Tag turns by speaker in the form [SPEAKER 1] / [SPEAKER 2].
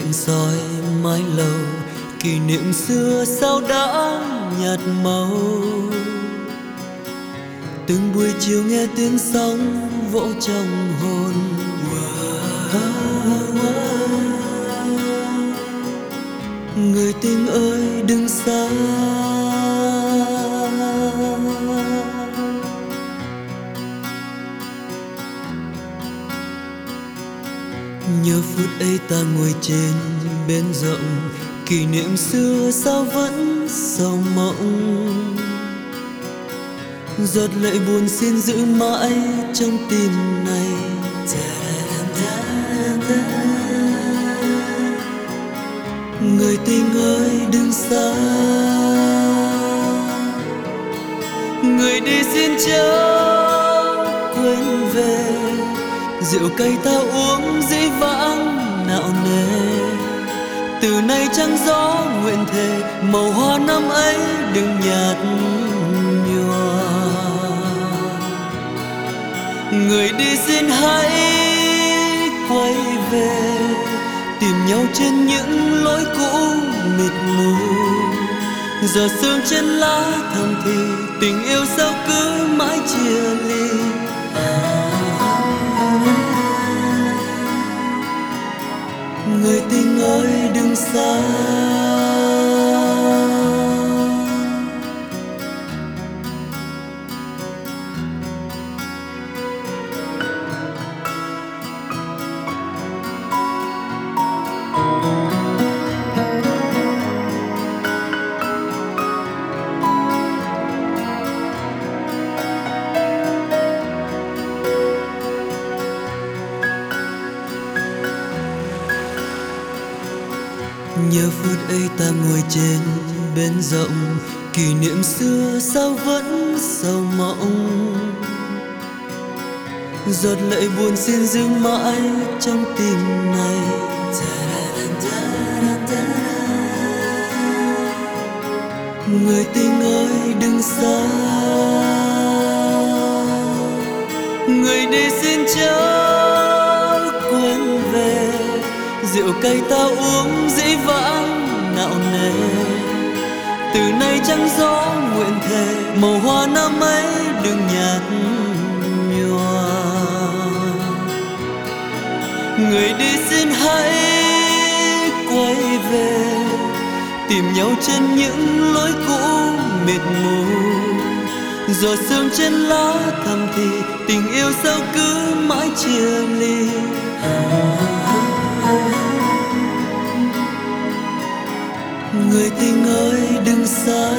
[SPEAKER 1] lạnh soi mái lầu, kỷ niệm xưa sao đã nhạt màu. Từng buổi chiều nghe tiếng sóng vỗ trong hồn. Người tình ơi đừng xa, nhớ phút ấy ta ngồi trên bến rộng, kỷ niệm xưa sao vẫn sầu mộng. Giọt lệ buồn xin giữ mãi trong tim này. Người tình ơi đừng xa, người đi xin chớ quên về. Rượu cay ta uống dĩ vãng nạo nề, từ nay trăng gió nguyện thề màu hoa năm ấy đừng nhạt nhòa. Người đi xin hãy quay về, tìm nhau trên những lối cũ mịt mù. Giờ sương trên lá thầm thì tình yêu sao cứ mãi chia ly. Người tình ơi đừng xa, nhớ phút ấy ta ngồi trên bến rộng, kỷ niệm xưa sao vẫn sầu mộng. Giọt lệ buồn xin giữ mãi trong tim này. Người tình ơi đừng xa, người đi xin chớ quên về. Rượu cay ta uống dĩ vãng nạo nề, từ nay trăng gió nguyện thề màu hoa năm ấy đừng nhạt nhòa. Người đi xin hãy quay về, tìm nhau trên những lối cũ mịt mù. Giọt sương trên lá thầm thì tình yêu sao cứ mãi chia ly. Người tình ơi đừng xa,